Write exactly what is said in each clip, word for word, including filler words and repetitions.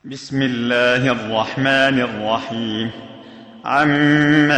بسم الله الرحمن الرحيم. عم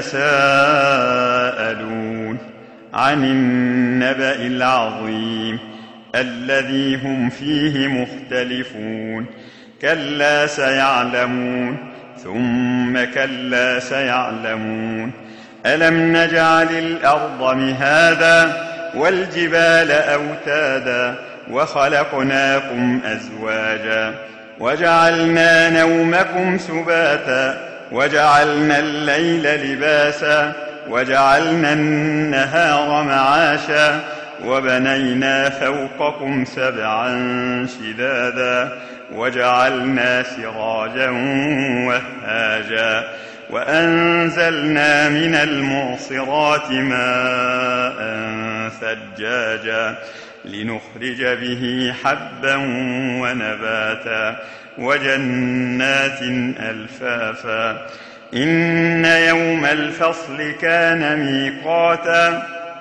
يتساءلون عن النبأ العظيم الذي هم فيه مختلفون. كلا سيعلمون ثم كلا سيعلمون. ألم نجعل الأرض مهادا والجبال أوتادا وخلقناكم أزواجا وجعلنا نومكم سباتا وجعلنا الليل لباسا وجعلنا النهار معاشا وبنينا فوقكم سبعا شدادا وجعلنا سراجا وهاجا وأنزلنا من المعصرات ماء ثجاجا لنخرج به حبا ونباتا وجنات ألفافا. إن يوم الفصل كان ميقاتا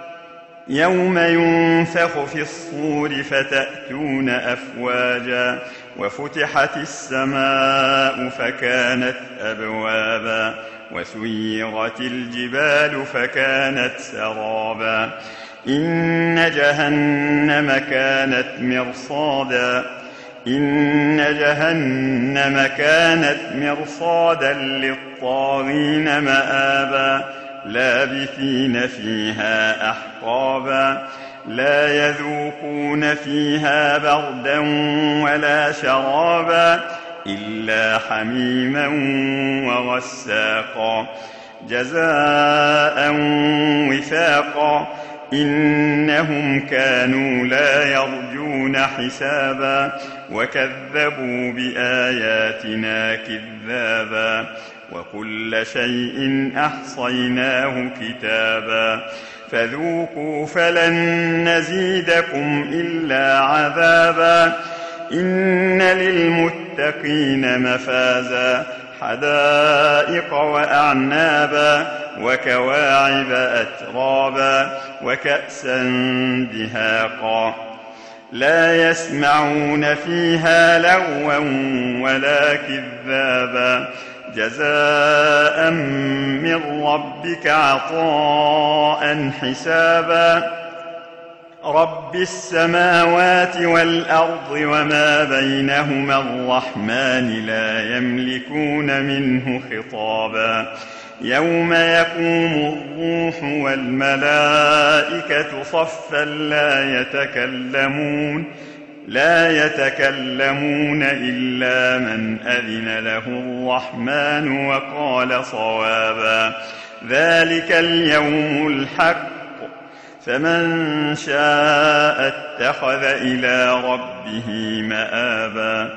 يوم ينفخ في الصور فتأتون أفواجا وفتحت السماء فكانت أبوابا وسيرت الجبال فكانت سرابا. إن جهنم كانت مرصادا إن جهنم كانت مرصادا للطاغين مآبا لابثين فيها أحقابا لا يذوقون فيها بردا ولا شرابا إلا حميما وغساقا جزاء وفاقا. إنهم كانوا لا يرجون حسابا وكذبوا بآياتنا كذابا وكل شيء أحصيناه كتابا فذوقوا فلن نزيدكم إلا عذابا. إن للمتقين مفازا حدائق وأعنابا وكواعب أترابا وكأسا دهاقا لا يسمعون فيها لغوا ولا كذابا جزاء من ربك عطاء حسابا. رب السماوات والأرض وما بينهما الرحمن لا يملكون منه خطابا. يوم يقوم الروح والملائكة صفا لا يتكلمون لا يتكلمون إلا من أذن له الرحمن وقال صوابا. ذلك اليوم الحق فمن شاء اتخذ إلى ربه مآبا.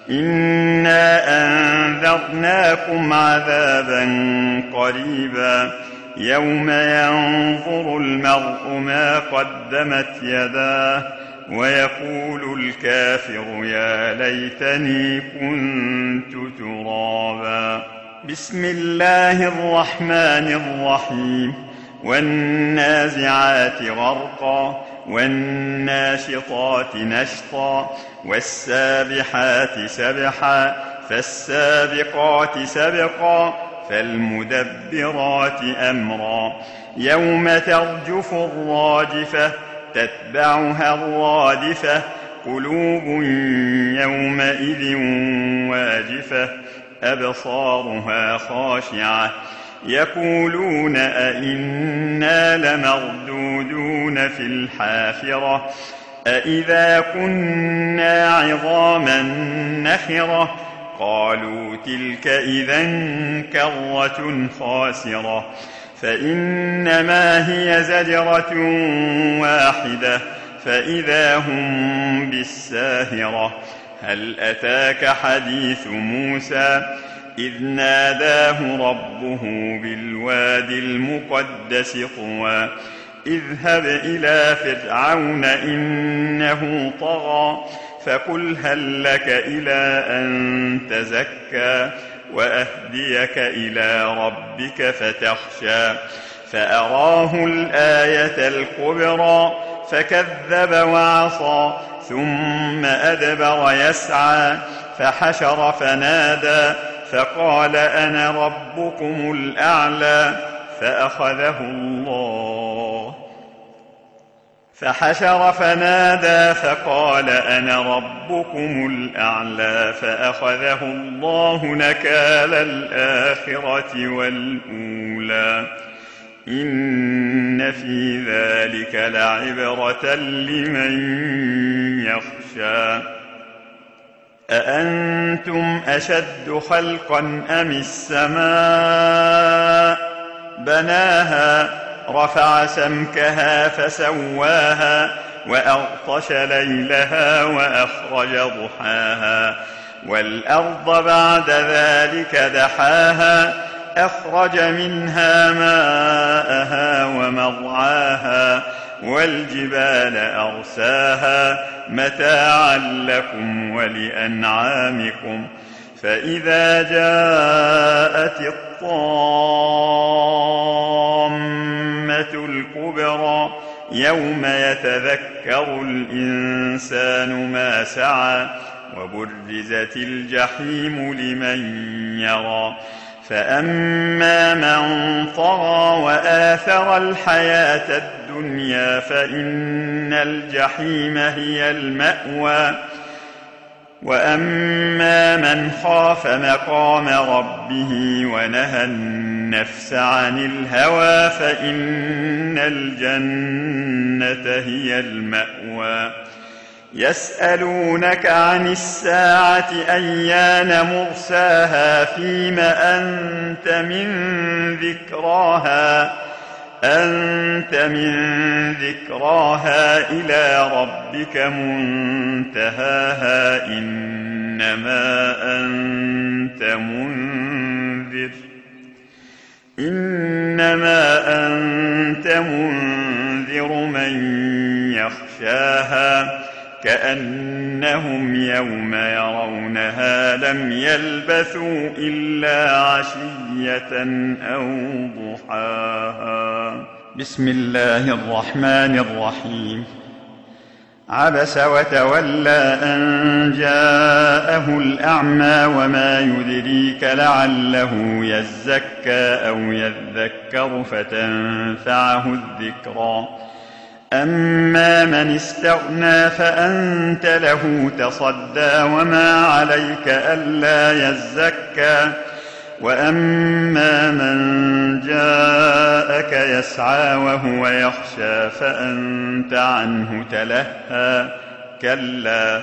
إنا أنذرناكم عذابا قريبا يوم ينظر المرء ما قدمت يداه ويقول الكافر يا ليتني كنت ترابا. بسم الله الرحمن الرحيم. والنازعات غرقا والناشطات نشطا والسابحات سبحا فالسابقات سبقا فالمدبرات أمرا. يوم ترجف الراجفة تتبعها الرادفة قلوب يومئذ واجفة أبصارها خاشعة يقولون أئنا لمردودون في الحافرة أئذا كنا عظاما نخرة قالوا تلك إذا كرة خاسرة فإنما هي زجرة واحدة فإذا هم بالساهرة. هل أتاك حديث موسى إذ ناداه ربه بالواد المقدس طوى اذهب إلى فرعون إنه طغى فقل هل لك إلى أن تزكى وأهديك إلى ربك فتخشى. فأراه الآية الكبرى فكذب وعصى ثم أدبر يسعى فحشر فنادى فقال أنا ربكم الأعلى فأخذه الله فحشر فنادى فقال أنا ربكم الأعلى فأخذه الله نكال الآخرة والأولى إن في ذلك لعبرة لمن يخشى أأنتم أشد خلقا أم السماء بناها رفع سمكها فسواها وأغطش ليلها وأخرج ضحاها والأرض بعد ذلك دحاها أخرج منها ماءها ومرعاها والجبال أرساها متاعا لكم ولأنعامكم فإذا جاءت الطامة الكبرى يوم يتذكر الإنسان ما سعى وبرزت الجحيم لمن يرى فأما من طغى وآثر الحياة الدنيا فإن الجحيم هي المأوى وأما من خاف مقام ربه ونهى النفس عن الهوى فإن الجنة هي المأوى يسألونك عن الساعة أيان مرساها فيم أنت من ذكراها أنت من ذكراها إلى ربك منتهاها إنما أنت منذر إنما أنت منذر من يخشاها كأنهم يوم يرونها لم يلبثوا إلا عشية أو ضحاها بسم الله الرحمن الرحيم عبس وتولى أن جاءه الأعمى وما يدريك لعله يزكى أو يذكر فتنفعه الذكرى أما من استغنى فأنت له تصدى وما عليك ألا يزكى وأما من جاءك يسعى وهو يخشى فأنت عنه تلهى كلا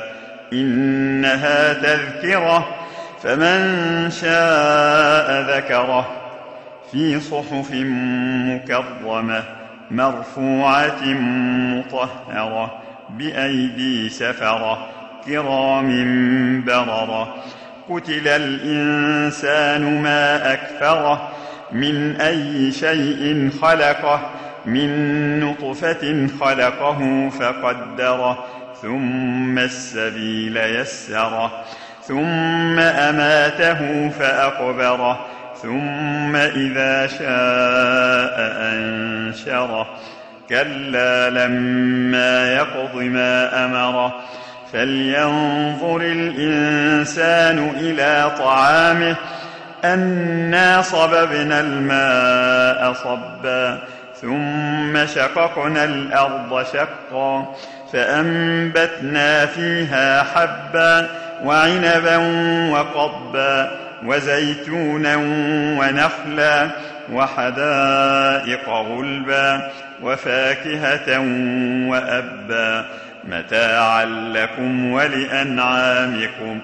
إنها تذكرة فمن شاء ذكره في صحف مكرمة مرفوعة مطهرة بأيدي سفرة كرام بررة قتل الإنسان ما أكفره من أي شيء خلقه من نطفة خلقه فقدره ثم السبيل يسره ثم أماته فأقبره ثم إذا شاء أنشره كلا لما يقض ما أمره فلينظر الإنسان إلى طعامه أنا صببنا الماء صبا ثم شققنا الأرض شقا فأنبتنا فيها حبا وعنبا وقضبا وزيتونا ونخلا وحدائق غلبا وفاكهة وأبا متاعا لكم ولأنعامكم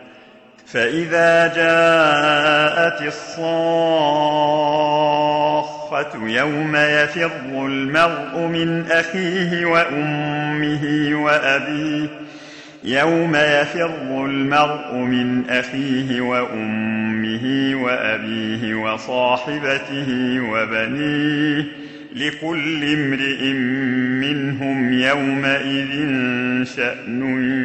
فإذا جاءت الصاخة يوم يفر المرء من أخيه وأمه وأبيه يوم يفر المرء من أخيه وأمه وأبيه وصاحبته وبنيه لكل امرئ منهم يومئذ شأن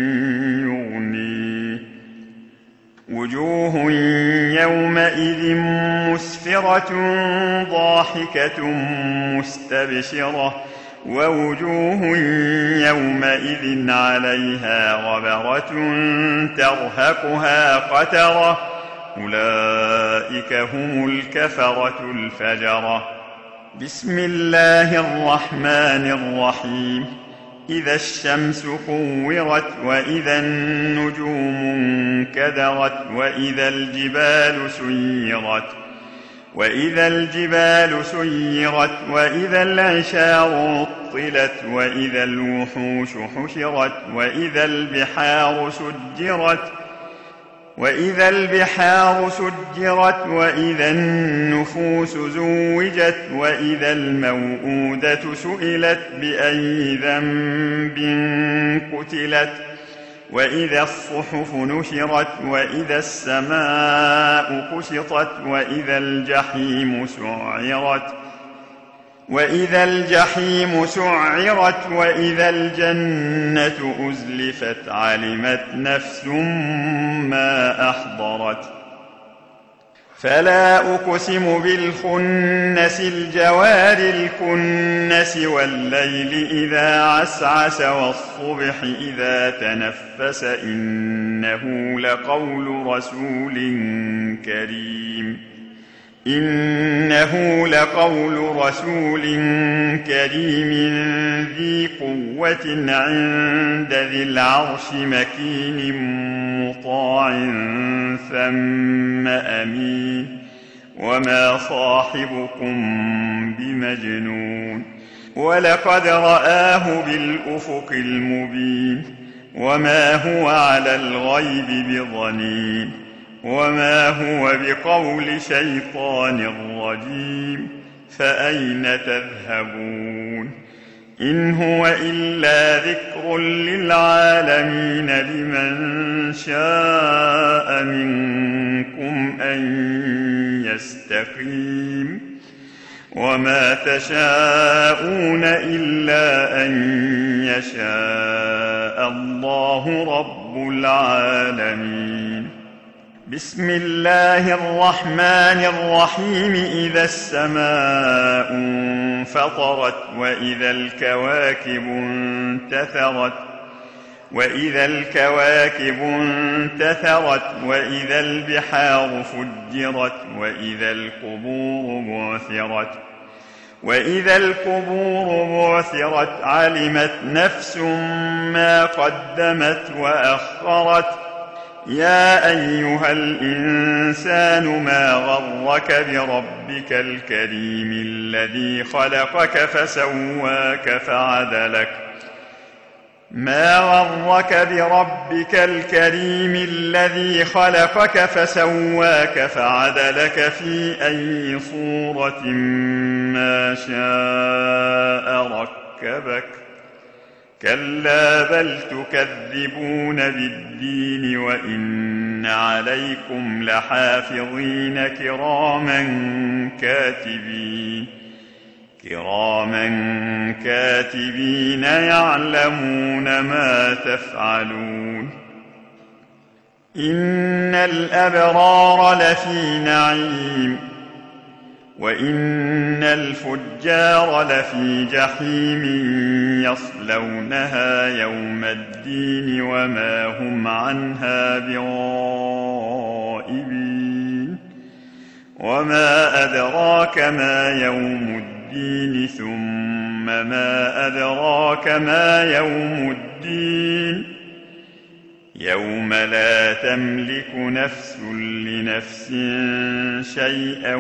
يغنيه وجوه يومئذ مسفرة ضاحكة مستبشرة ووجوه يومئذ عليها غبرة ترهقها قترة أولئك هم الكفرة الفجرة. بسم الله الرحمن الرحيم. إذا الشمس كورت وإذا النجوم انكدرت وإذا الجبال سيرت وإذا الجبال سيرت وإذا العشار عطلت وإذا الوحوش حشرت وإذا البحار سجرت وإذا البحار سجرت وإذا النفوس زوجت وإذا الموءودة سئلت بأي ذنب قتلت وإذا الصحف نشرت وإذا السماء كشطت وإذا الجحيم سعرت وإذا الجحيم سعرت وإذا الجنة أزلفت علمت نفس ما أحضرت. فلا أقسم بالخنس الجوار الكنس والليل إذا عسعس والصبح إذا تنفس إنه لقول رسول كريم إنه لقول رسول كريم ذي قوة عند ذي العرش مكين مطاع ثم أمين وما صاحبكم بمجنون ولقد رآه بالأفق المبين وما هو على الغيب بضنين وما هو بقول شيطان رجيم فأين تذهبون إن هو إلا ذكر للعالمين لمن شاء منكم أن يستقيم وما تشاءون إلا أن يشاء الله رب العالمين. بسم الله الرحمن الرحيم. إذا السماء انفطرت وإذا الكواكب انتثرت وإذا الكواكب انتثرت وإذا البحار فجرت وإذا القبور بعثرت وإذا القبور بعثرت علمت نفس ما قدمت وأخرت. يا أيها الإنسان ما غرك بربك الكريم الذي خلقك فسواك فعدلك ما غرك بربك الكريم الذي خلقك فسواك فعدلك في أي صورة ما شاء ركبك كلا بل تكذبون بالدين وإن عليكم لحافظين كراما كاتبين كراما كاتبين يعلمون ما تفعلون. إن الأبرار لفي نعيم وإن الفجار لفي جحيم يصلونها يوم الدين وما هم عنها بغائبين. وما أدراك ما يوم الدين ثم ما أدراك ما يوم الدين يوم لا تملك نفس لنفس شيئا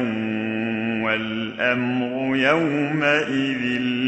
والأمر يومئذ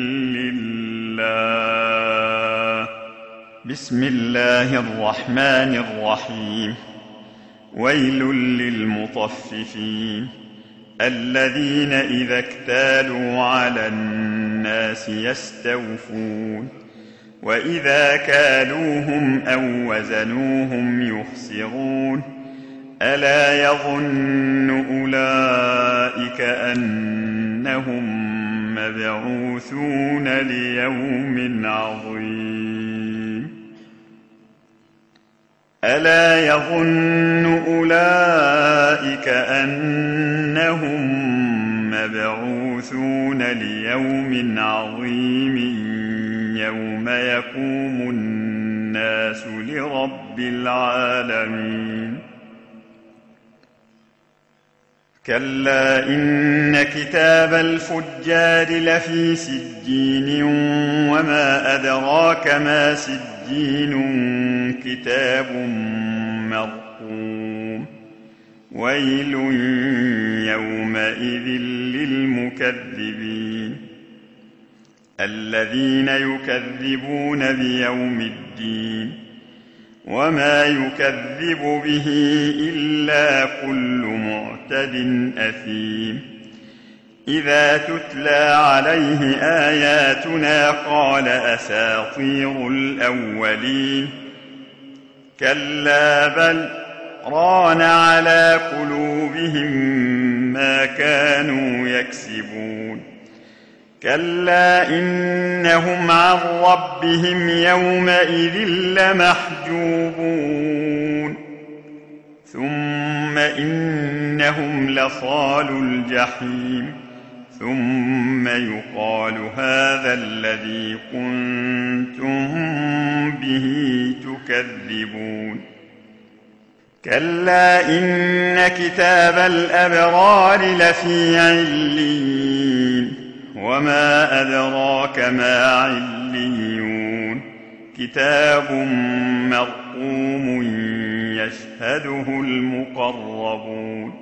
لله. بسم الله الرحمن الرحيم. ويل للمطففين الذين إذا اكتالوا على الناس يستوفون وإذا كالوهم أو وزنوهم يخسرون. ألا يظن أولئك أنهم مبعوثون ليوم عظيم. ألا يظن أولئك أنهم مبعوثون ليوم عظيم يقوم الناس لرب العالمين. كلا إن كتاب الفجار لفي سجين وما أدراك ما سجين كتاب مرقوم ويل يومئذ للمكذبين الذين يكذبون بيوم الدين وما يكذب به إلا كل معتد أثيم إذا تتلى عليه آياتنا قال أساطير الأولين كلا بل ران على قلوبهم ما كانوا يكسبون كلا إنهم عن ربهم يومئذ لمحجوبون ثم إنهم لصالو الجحيم ثم يقال هذا الذي كنتم به تكذبون كلا إن كتاب الأبرار لفي عليين وما أدراك ما عليون كتاب مرقوم يشهده المقربون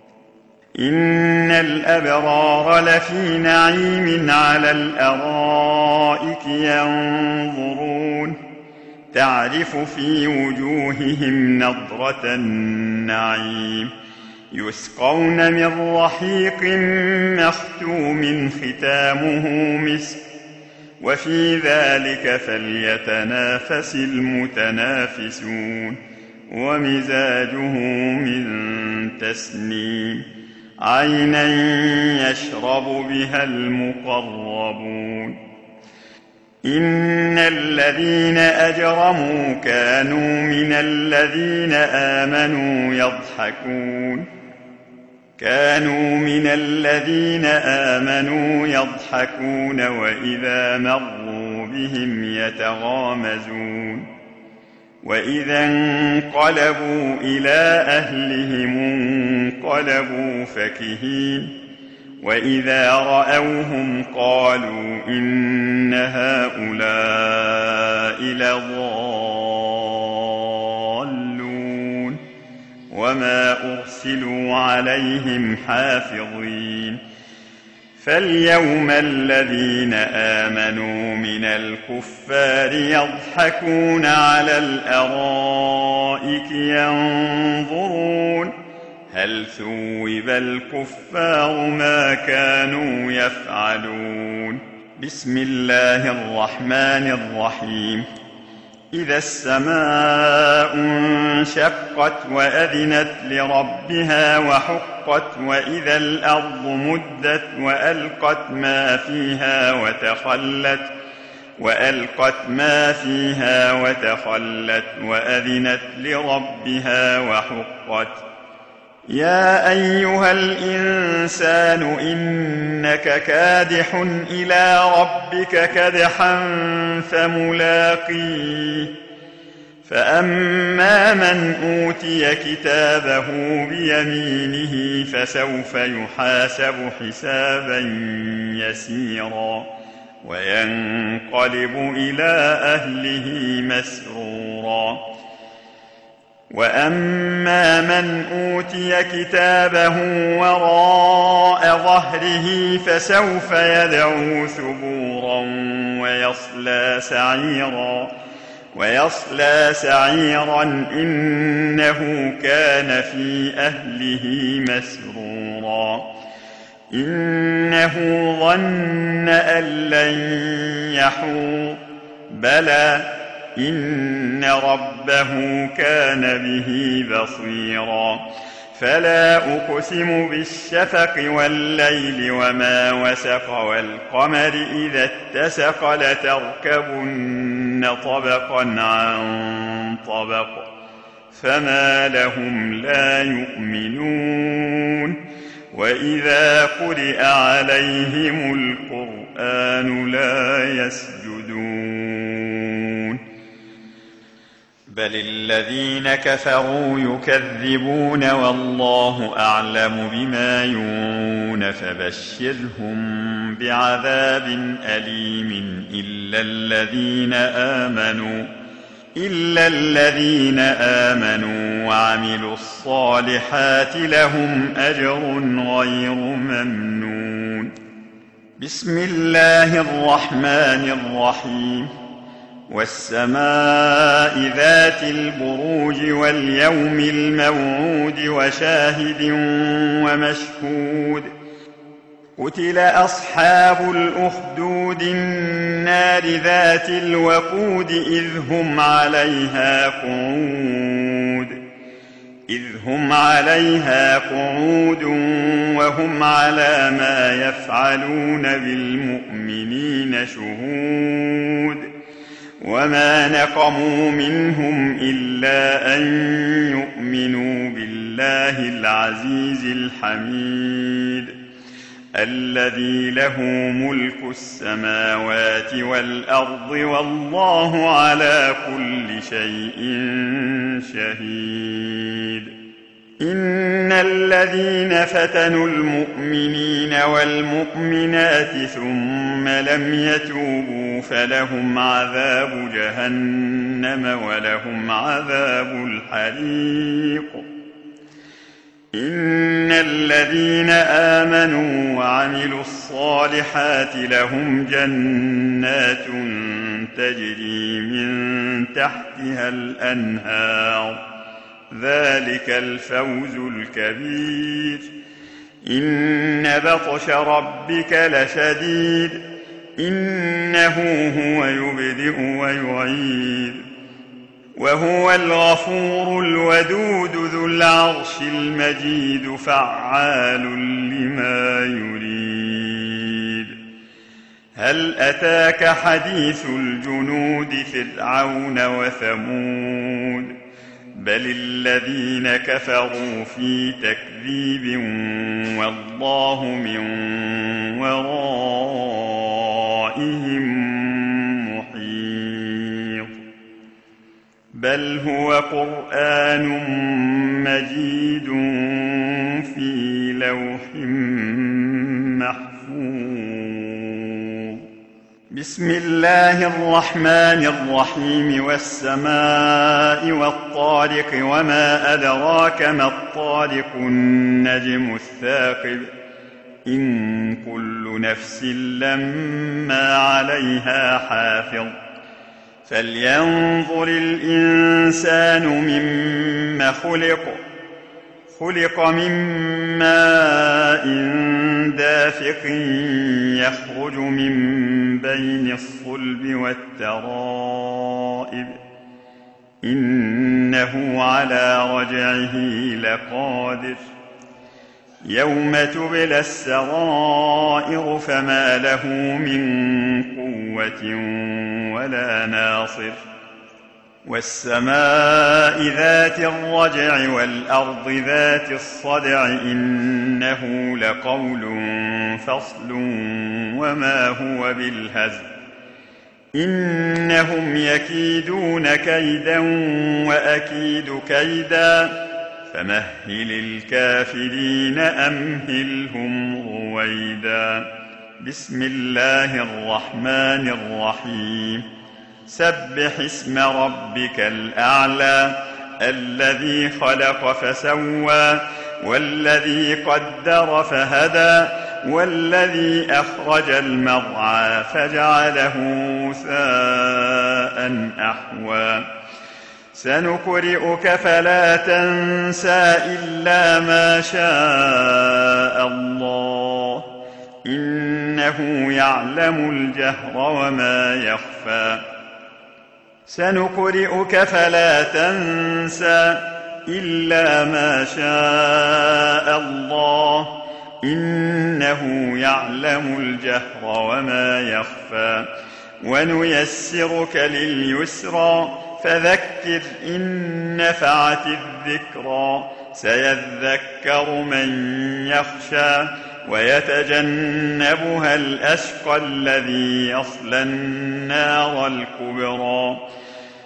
إن الأبرار لفي نعيم على الأرائك ينظرون تعرف في وجوههم نضرة النعيم يسقون من رحيق مختوم ختامه مسك وفي ذلك فليتنافس المتنافسون ومزاجه من تسنيم عينا يشرب بها المقربون إن الذين أجرموا كانوا من الذين آمنوا يضحكون كانوا من الذين آمنوا يضحكون وإذا مروا بهم يتغامزون وإذا انقلبوا إلى أهلهم انقلبوا فكهين وإذا رأوهم قالوا إن هؤلاء لضالون وما أرسلوا عليهم حافظين فاليوم الذين آمنوا من الكفار يضحكون على الأرائك ينظرون هل ثوب الكفار ما كانوا يفعلون بسم الله الرحمن الرحيم إذا السماء انشقت وأذنت لربها وحقت وإذا الأرض مدت وألقت ما فيها وتخلت وألقت ما فيها وتخلت وأذنت لربها وحقت يا أيها الإنسان إنك كادح إلى ربك كدحا فملاقيه فأما من أوتي كتابه بيمينه فسوف يحاسب حسابا يسيرا وينقلب إلى أهله مسرورا وأما من أوتي كتابه وراء ظهره فسوف يدعو ثبورا ويصلى سعيرا ويصلى سعيرا إنه كان في أهله مسرورا إنه ظن أن لن يحور بلى إن ربه كان به بصيرا فلا أقسم بالشفق والليل وما وسق والقمر إذا اتسق لتركبن طبقا عن طبق فما لهم لا يؤمنون وإذا قرئ عليهم القرآن لا يسجدون بل الذين كفروا يكذبون والله أعلم بما يوعون فبشرهم بعذاب أليم إلا الذين آمنوا إلا الذين آمنوا وعملوا الصالحات لهم أجر غير ممنون. بسم الله الرحمن الرحيم. والسماء ذات البروج واليوم الموعود وشاهد ومشهود. قتل أصحاب الأخدود النار ذات الوقود إذ هم عليها قعود إذ هم عليها قعود وهم على ما يفعلون بالمؤمنين شهود. وما نقموا منهم إلا أن يؤمنوا بالله العزيز الحميد الذي له ملك السماوات والأرض والله على كل شيء شهيد. إن الذين فتنوا المؤمنين والمؤمنات ثم لم يتوبوا فلهم عذاب جهنم ولهم عذاب الحريق. إن الذين آمنوا وعملوا الصالحات لهم جنات تجري من تحتها الأنهار ذلك الفوز الكبير. إن بطش ربك لشديد إنه هو يبدئ ويعيد وهو الغفور الودود ذو العرش المجيد فعال لما يريد. هل أتاك حديث الجنود فرعون وثمود بل الذين كفروا في تكذيب والله من ورائهم محيط. بل هو قرآن مجيد في لوح محفوظ. بسم الله الرحمن الرحيم. والسماء والطارق وما أدراك ما الطارق النجم الثاقب. إن كل نفس لما عليها حافظ. فلينظر الإنسان مما خلق. خلق من ماء دافق يخرج من بين الصلب والترائب. إنه على رجعه لقادر. يوم تبلى السرائر فما له من قوة ولا ناصر. والسماء ذات الرجع والأرض ذات الصدع إنه لقول فصل وما هو بالهزل. إنهم يكيدون كيدا وأكيد كيدا فمهل الكافرين أمهلهم رويدا. بسم الله الرحمن الرحيم. سبح اسم ربك الأعلى الذي خلق فسوى والذي قدر فهدى والذي أخرج المرعى فجعله غثاء أحوى. سنقرئك فلا تنسى إلا ما شاء الله إنه يعلم الجهر وما يخفى. سنقرئك فلا تنسى إلا ما شاء الله إنه يعلم الجهر وما يخفى. ونيسرك لليسرى فذكر إن نفعت الذكرى. سيذكر من يخشى ويتجنبها الأشقى الذي يصلى النار الكبرى.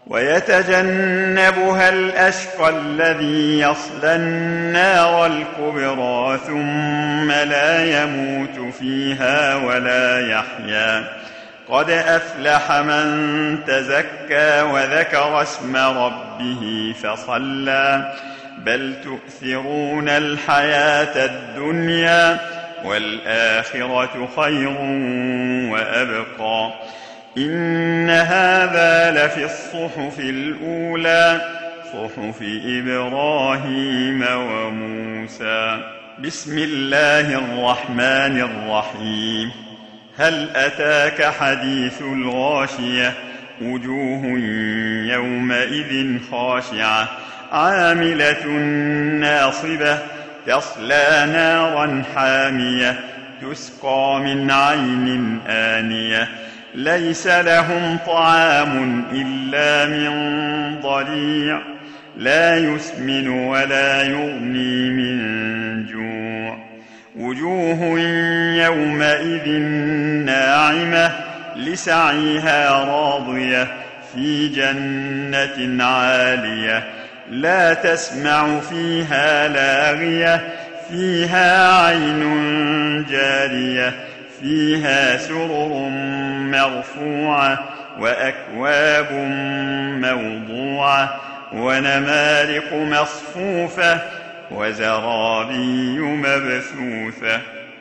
ويتجنبها الأشقى الذي يصلى النار الكبرى ثم لا يموت فيها ولا يحيا. قد أفلح من تزكى وذكر اسم ربه فصلى بل تؤثرون الحياة الدنيا والآخرة خير وأبقى. إن هذا لفي الصحف الأولى صحف إبراهيم وموسى. بسم الله الرحمن الرحيم. هل أتاك حديث الغاشية وجوه يومئذ خاشعة عاملة ناصبة تصلى نارا حامية تسقى من عين آنية ليس لهم طعام إلا من ضريع لا يسمن ولا يغني من جوع. وجوه يومئذ ناعمة لسعيها راضية في جنة عالية لا تسمع فيها لاغية فيها عين جارية فيها سرر مرفوعة وأكواب موضوعة ونمارق مصفوفة وزرابي مبثوثة.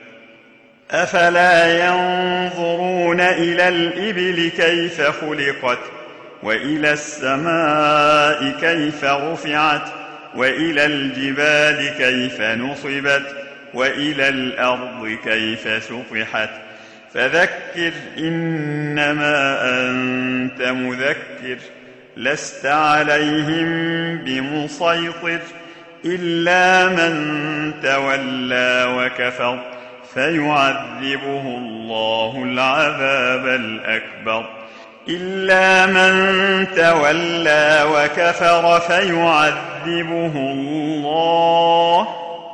أفلا ينظرون إلى الإبل كيف خلقت وإلى السماء كيف رفعت وإلى الجبال كيف نصبت وإلى الأرض كيف سطحت. فذكر إنما أنت مذكر لست عليهم بمسيطر إلا من تولى وكفر فيعذبه الله العذاب الأكبر. إلا من تولى وكفر فيعذبه الله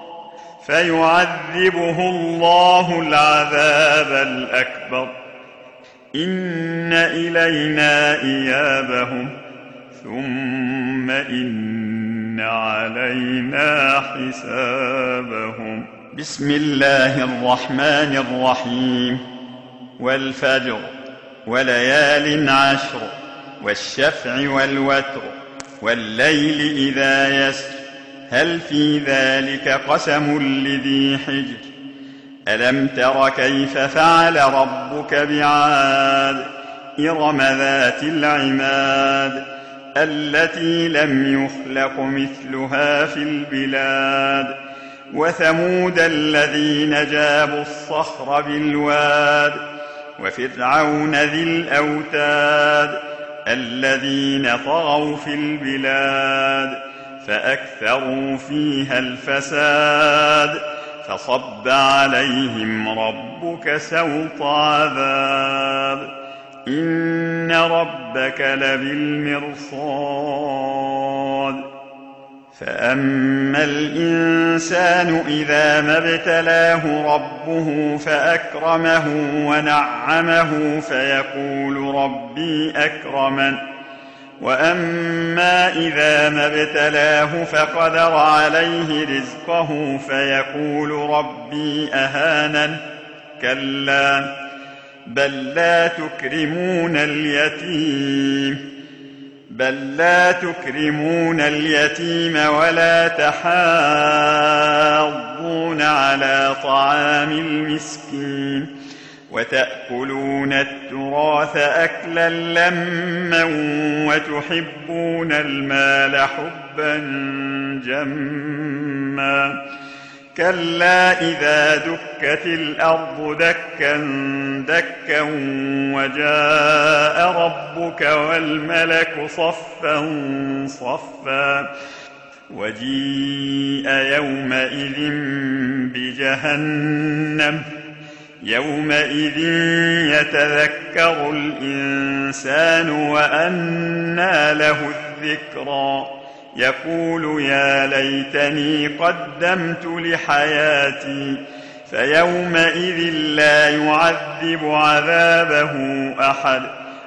فيعذبه الله العذاب الأكبر. إن إلينا إيابهم ثم إن علينا حسابهم. بسم الله الرحمن الرحيم. والفجر وليال عشر والشفع والوتر والليل إذا يسر هل في ذلك قسم لذي حجر. ألم تر كيف فعل ربك بعاد إرم ذات العماد التي لم يخلق مثلها في البلاد. وثمود الذين جابوا الصخر بالواد وفرعون ذي الأوتاد الذين طغوا في البلاد فأكثروا فيها الفساد فصب عليهم ربك سوط عذاب إن ربك لبالمرصاد. فأما الإنسان إذا ما ابتلاه ربه فأكرمه ونعمه فيقول ربي أكرمن. وأما إذا ما ابتلاه فقدر عليه رزقه فيقول ربي أهانن. كلا بل لا تكرمون اليتيم بل لا تكرمون اليتيم ولا تحاضون على طعام المسكين وتأكلون التراث أكلا لما وتحبون المال حبا جما. كلا إذا دكت الأرض دكا دكا وجاء ربك والملك صفا صفا وجيء يومئذ بجهنم يومئذ يتذكر الإنسان وأنى له الذكرى يقول يا ليتني قدمت لحياتي فيومئذ لا يعذب عذابه أحد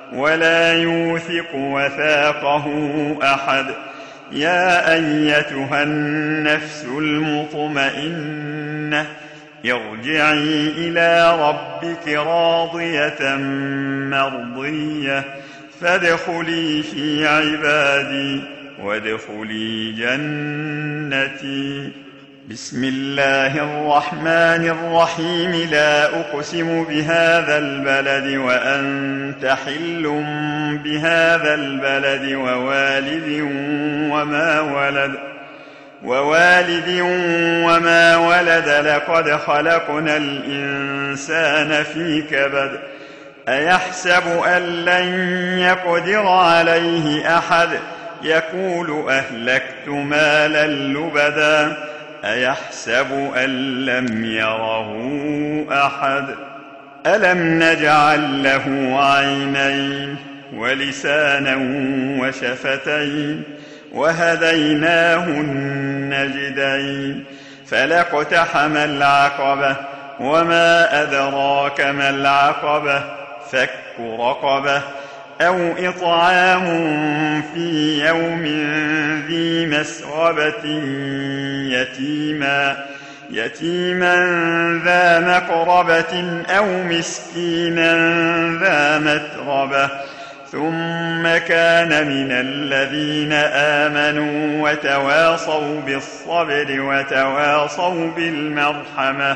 ولا يوثق وثاقه أحد. يا أيتها النفس المطمئنة ارجعي إلى ربك راضية مرضية فادخلي في عبادي وادخلي جنتي. بسم الله الرحمن الرحيم. لا أقسم بهذا البلد وأنت حل بهذا البلد ووالد وما ولد ووالد وما ولد لقد خلقنا الإنسان في كبد. أيحسب أن لن يقدر عليه أحد يقول أهلكت مالا لبدا أيحسب أن لم يره أحد ألم نجعل له عينين ولسانا وشفتين وهديناه النجدين فلاقتحم العقبة وما أدراك ما العقبة فك رقبة أو إطعام في يوم ذي مسغبة يتيما يتيما ذا مقربة أو مسكينا ذا متربة ثم كان من الذين آمنوا وتواصوا بالصبر وتواصوا بالمرحمة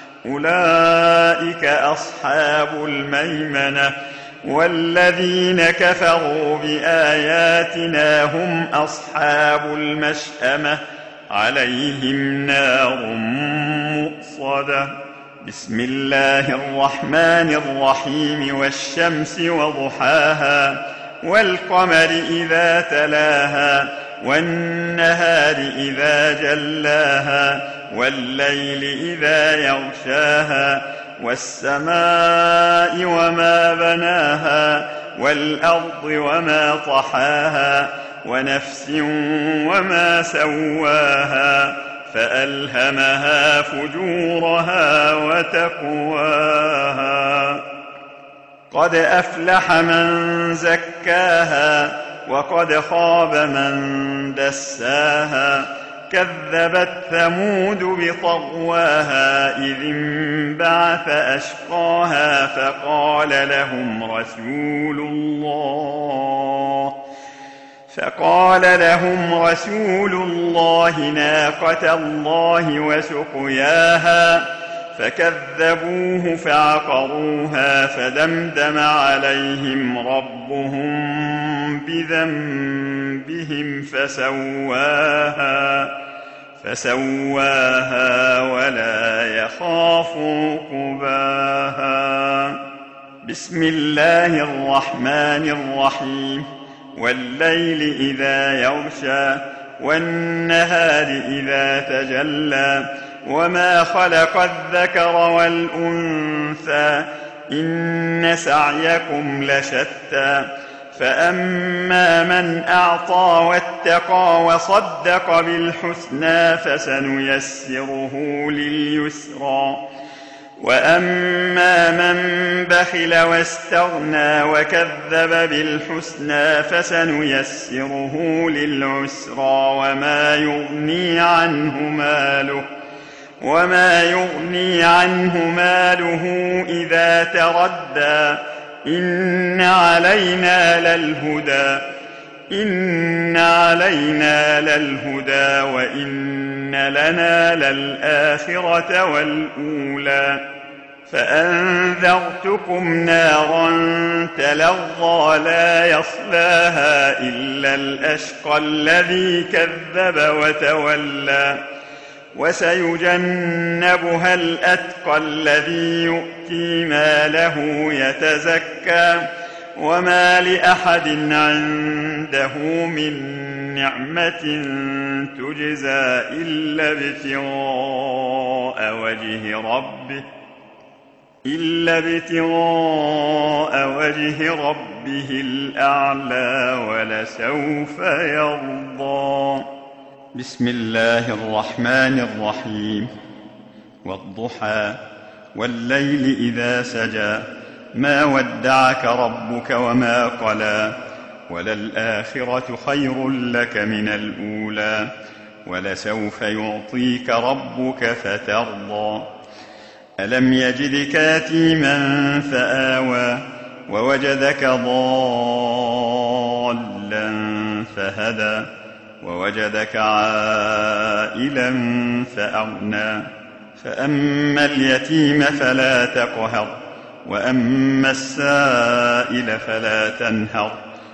أولئك أصحاب الميمنة. والذين كفروا بآياتنا هم أصحاب المشأمة عليهم نار مؤصدة. بسم الله الرحمن الرحيم. والشمس وضحاها والقمر إذا تلاها والنهار إذا جلاها والليل إذا يغشاها والسماء وما بناها والأرض وما طحاها ونفس وما سواها فألهمها فجورها وتقواها. قد أفلح من زكاها وقد خاب من دساها. كذبت ثمود بطغواها إذ انبعث أشقاها فقال لهم رسول الله فقال لهم رسول الله ناقة الله وسقياها فكذبوه فعقروها فدمدم عليهم ربهم بذنبهم فسواها فسواها ولا يخاف عقباها. بسم الله الرحمن الرحيم. والليل إذا يغشى والنهار إذا تجلى وما خلق الذكر والأنثى إن سعيكم لشتى. فأما من أعطى واتقى وصدق بالحسنى فسنيسره لليسرى وأما من بخل واستغنى وكذب بالحسنى فسنيسره للعسرى وما يغني عنه ماله وما يغني عنه ماله إذا تردى. إن علينا للهدى إن علينا للهدى وإن لنا للآخرة والأولى. فأنذرتكم نارا تلظى لا يصلاها إلا الأشقى الذي كذب وتولى. وسيجنبها الأتقى الذي يؤتي ماله يتزكى وما لأحد عنده من نعمة تجزى إلا ابتغاء وجه ربه إلا ابتغاء وجه ربه الأعلى ولسوف يرضى. بسم الله الرحمن الرحيم. والضحى والليل إذا سجى ما ودعك ربك وما قلى وللآخرة خير لك من الأولى ولسوف يعطيك ربك فترضى ألم يجدك يتيما فآوى ووجدك ضالا فهدى ووجدك عائلا فأغنى فأما اليتيم فلا تقهر وأما السائل فلا تنهر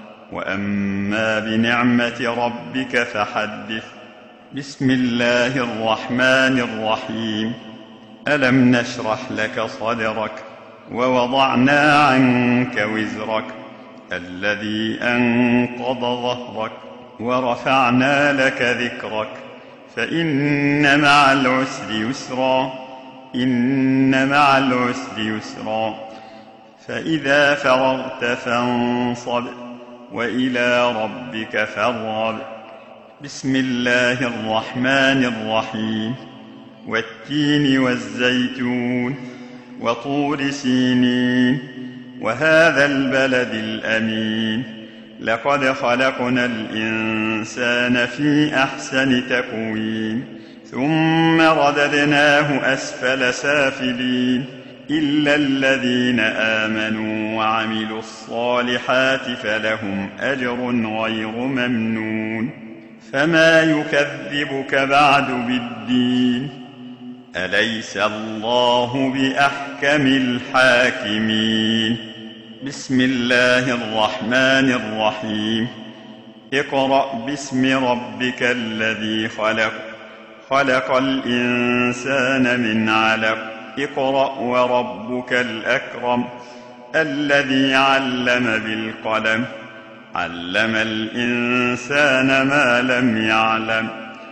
وأما بنعمة ربك فحدث بسم الله الرحمن الرحيم ألم نشرح لك صدرك ووضعنا عنك وزرك الذي أنقض ظهرك ورفعنا لك ذكرك فإن مع العسر يسرا إن مع العسر يسرا فإذا فرغت فانصب وإلى ربك فارغب بسم الله الرحمن الرحيم والتين والزيتون وطور سينين وهذا البلد الأمين لقد خلقنا الإنسان في أحسن تقويم ثم رددناه أسفل سافلين إلا الذين آمنوا وعملوا الصالحات فلهم أجر غير ممنون فما يكذبك بعد بالدين أليس الله بأحكم الحاكمين بسم الله الرحمن الرحيم اقرأ باسم ربك الذي خلق خلق الإنسان من علق اقرأ وربك الأكرم الذي علم بالقلم علم الإنسان ما لم يعلم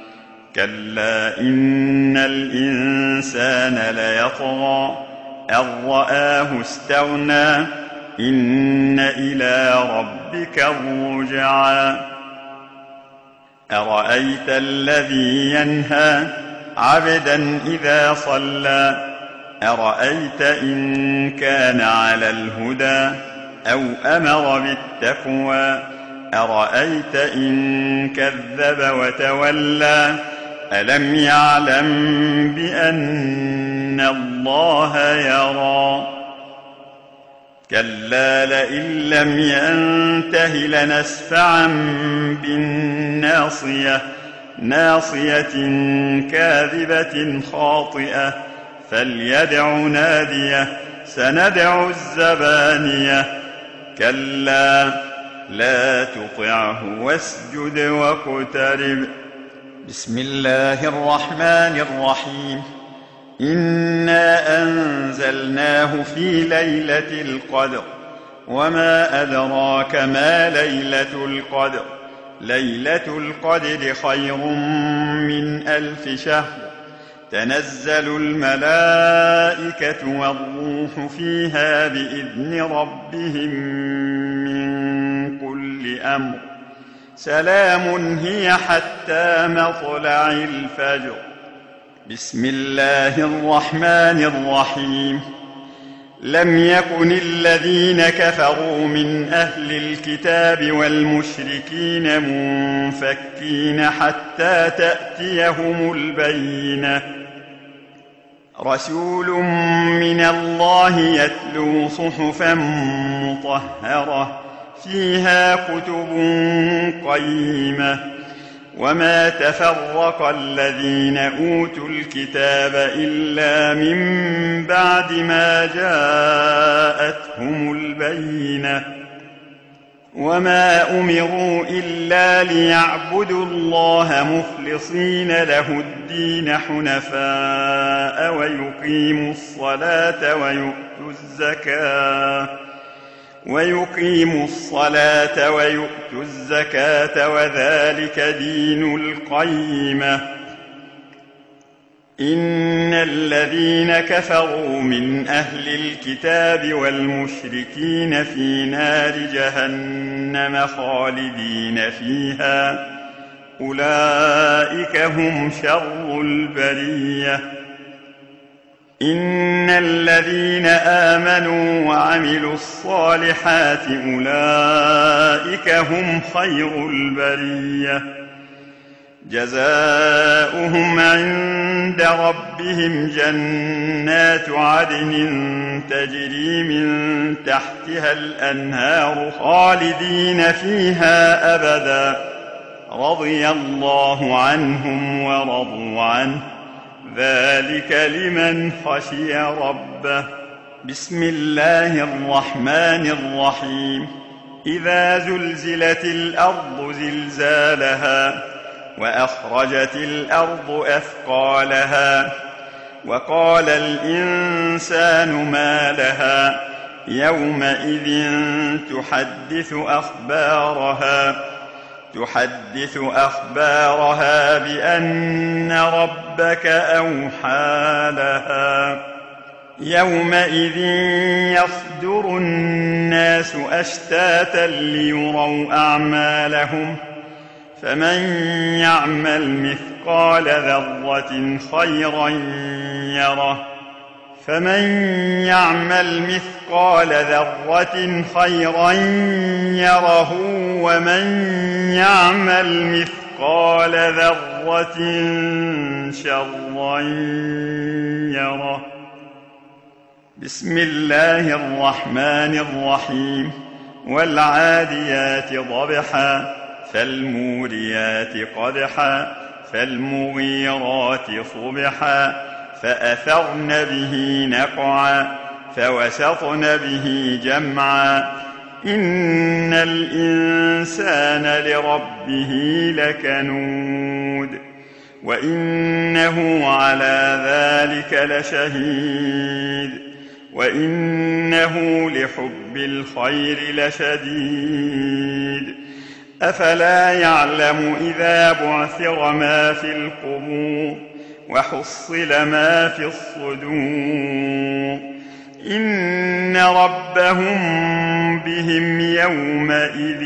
كلا إن الإنسان ليطغى أن رآه استغنى إن إلى ربك الرجعى أرأيت الذي ينهى عبدا إذا صلى أرأيت إن كان على الهدى أو أمر بالتقوى أرأيت إن كذب وتولى ألم يعلم بأن الله يرى كلا لئن لم ينته لنسفعا بالناصية ناصية كاذبة خاطئة فليدع ناديه سندع الزبانية كلا لا تطعه واسجد واقترب بسم الله الرحمن الرحيم إنا أنزلناه في ليلة القدر وما أدراك ما ليلة القدر ليلة القدر خير من ألف شهر تنزل الملائكة والروح فيها بإذن ربهم من كل أمر سلام هي حتى مطلع الفجر بسم الله الرحمن الرحيم لم يكن الذين كفروا من أهل الكتاب والمشركين منفكين حتى تأتيهم البينة رسول من الله يتلو صحفا مطهرة فيها كتب قيمة وما تفرق الذين أوتوا الكتاب إلا من بعد ما جاءتهم البينة وما أمروا إلا ليعبدوا الله مخلصين له الدين حنفاء ويقيموا الصلاة ويؤتوا الزكاة ويقيموا الصلاة ويؤتوا الزكاة وذلك دين القيمة إن الذين كفروا من أهل الكتاب والمشركين في نار جهنم خالدين فيها أولئك هم شر البرية إن الذين آمنوا وعملوا الصالحات أولئك هم خير البرية جزاؤهم عند ربهم جنات عدن تجري من تحتها الأنهار خالدين فيها أبدا رضي الله عنهم ورضوا عنه ذلك لمن خشي ربه. بسم الله الرحمن الرحيم. إذا زلزلت الأرض زلزالها وأخرجت الأرض أثقالها وقال الإنسان ما لها يومئذ تحدث أخبارها تحدث أخبارها بأن ربك أوحى لها يومئذ يصدر الناس أشتاتا ليروا أعمالهم فمن يعمل مثقال ذرة خيرا يره فمن يعمل مثقال ذرة خيرا يره ومن يعمل مثقال ذرة شرا يره. بسم الله الرحمن الرحيم. والعاديات ضبحا فالموريات قدحا فالمغيرات صبحا فأثرن به نقعا فوسطن به جمعا إن الإنسان لربه لكنود وإنه على ذلك لشهيد وإنه لحب الخير لشديد أفلا يعلم إذا بعثر ما في القبور وحصل ما في الصدور إن ربهم بهم يومئذ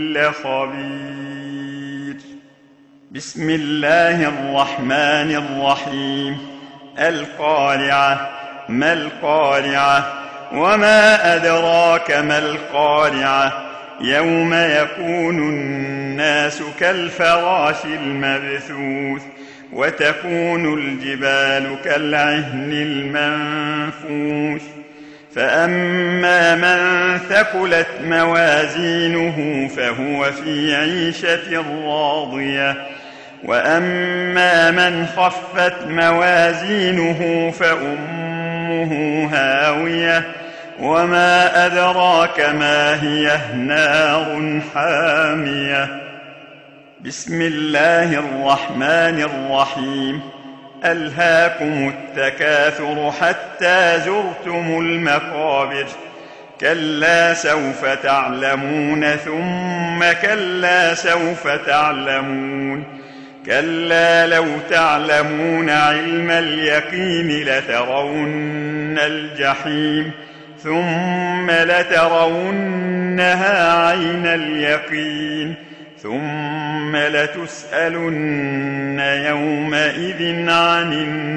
لخبير. بسم الله الرحمن الرحيم. القارعة ما القارعة وما أدراك ما القارعة يوم يكون الناس كالفراش المبثوث وتكون الجبال كالعهن المنفوش فأما من ثقلت موازينه فهو في عيشة راضية وأما من خفت موازينه فأمه هاوية وما أدراك ما هي نار حامية. بسم الله الرحمن الرحيم. ألهاكم التكاثر حتى زرتم المقابر كلا سوف تعلمون ثم كلا سوف تعلمون كلا لو تعلمون علم اليقين لترون الجحيم ثم لترونها عين اليقين ثم لتسألن يومئذ عن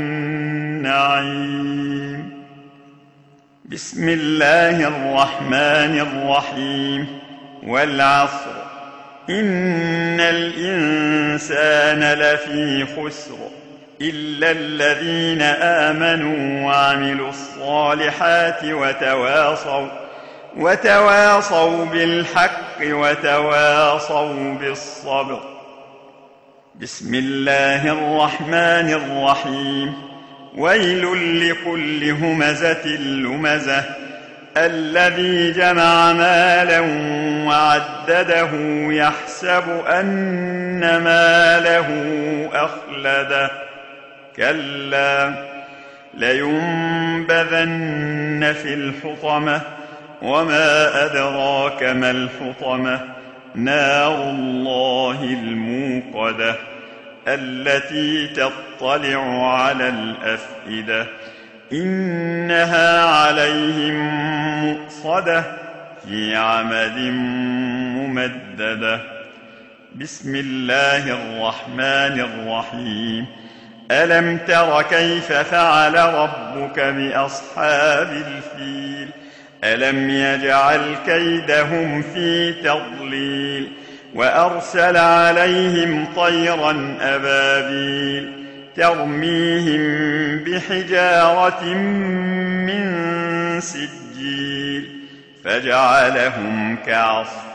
النعيم. بسم الله الرحمن الرحيم. والعصر إن الإنسان لفي خسر إلا الذين آمنوا وعملوا الصالحات وتواصوا وتواصوا بالحق وتواصوا بالصبر. بسم الله الرحمن الرحيم. ويل لكل همزة لمزة الذي جمع مالا وعدده يحسب أن ماله أخلده كلا لينبذن في الحطمة وما أدراك ما الحطمة نار الله الموقدة التي تطلع على الأفئدة إنها عليهم مؤصدة في عمد ممددة. بسم الله الرحمن الرحيم. ألم تر كيف فعل ربك بأصحاب الفيل ألم يجعل كيدهم في تضليل وأرسل عليهم طيرا أبابيل ترميهم بحجارة من سجيل فجعلهم كعصف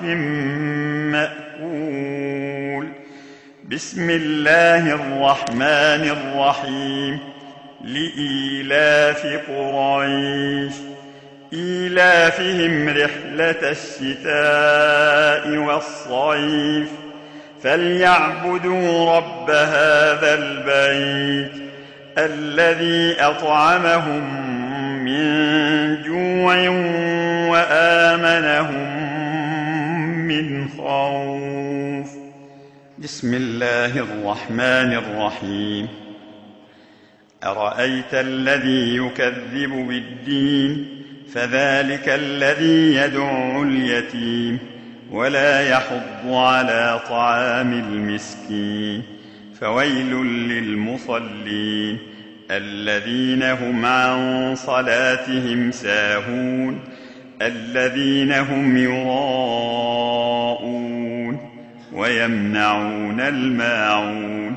مأكول. بسم الله الرحمن الرحيم. لإيلاف قريش إيلافهم رحلة الشتاء والصيف فليعبدوا رب هذا البيت الذي أطعمهم من جوع وآمنهم من خوف. بسم الله الرحمن الرحيم. أرأيت الذي يكذب بالدين فذلك الذي يدعو اليتيم ولا يحض على طعام المسكين فويل للمصلين الذين هم عن صلاتهم ساهون الذين هم يراءون ويمنعون الماعون.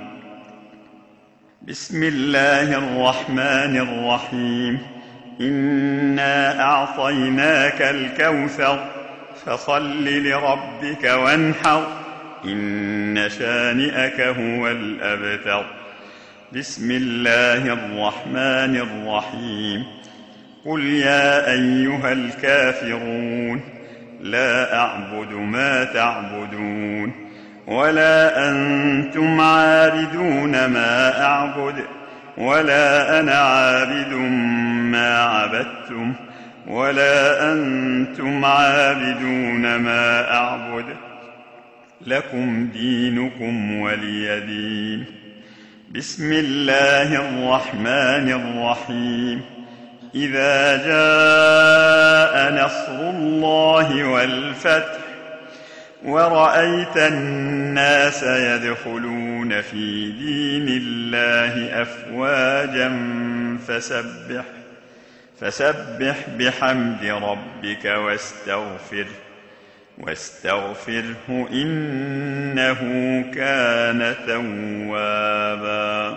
بسم الله الرحمن الرحيم. إنا أعطيناك الكوثر فصل لربك وانحر إن شانئك هو الأبتر. بسم الله الرحمن الرحيم. قل يا أيها الكافرون لا أعبد ما تعبدون ولا أنتم عابدون ما أعبد ولا أنا عابد ما عبدتم ولا أنتم عابدون ما أعبد لكم دينكم ولي دين. بسم الله الرحمن الرحيم. إذا جاء نصر الله والفتح ورأيت الناس يدخلون في دين الله أفواجا فسبح فسبح بحمد ربك واستغفره واستغفره إنه كان توابا.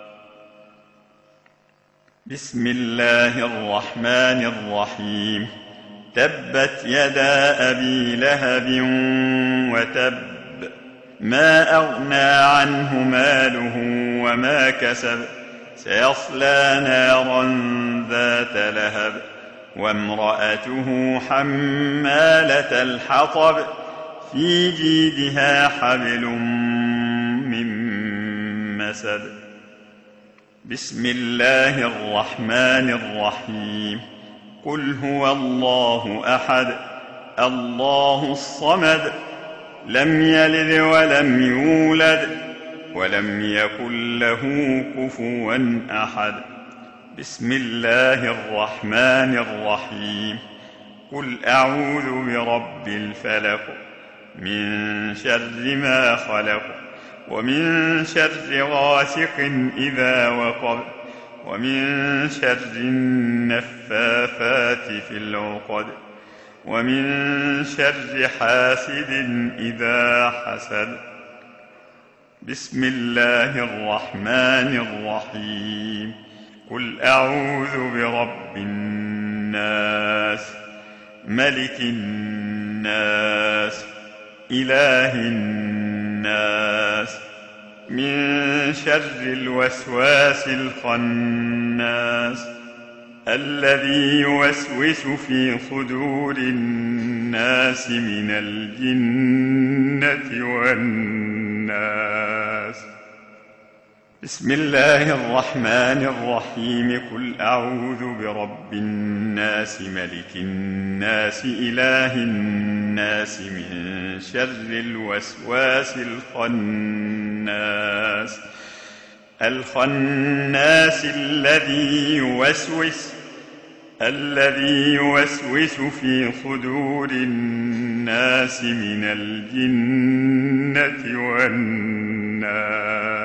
بسم الله الرحمن الرحيم. تبت يدا أبي لهب وتب ما أغنى عنه ماله وما كسب سيصلى نارا ذات لهب وامرأته حمالة الحطب في جيدها حبل من مسد. بسم الله الرحمن الرحيم. قل هو الله أحد الله الصمد لم يلد ولم يولد ولم يكن له كفوا أحد. بسم الله الرحمن الرحيم. قل أعوذ برب الفلق من شر ما خلق ومن شر غاسق إذا وقب ومن شر النفاثات في العقد ومن شر حاسد إذا حسد. بسم الله الرحمن الرحيم. قل أعوذ برب الناس ملك الناس إله الناس من شر الوسواس الخناس الذي يوسوس في صدور الناس من الجنة والناس. بسم الله الرحمن الرحيم. قل أعوذ برب الناس ملك الناس إله الناس من شر الوسواس الخناس الخناس الذي يوسوس الذي يوسوس في صدور الناس من الجنة والناس.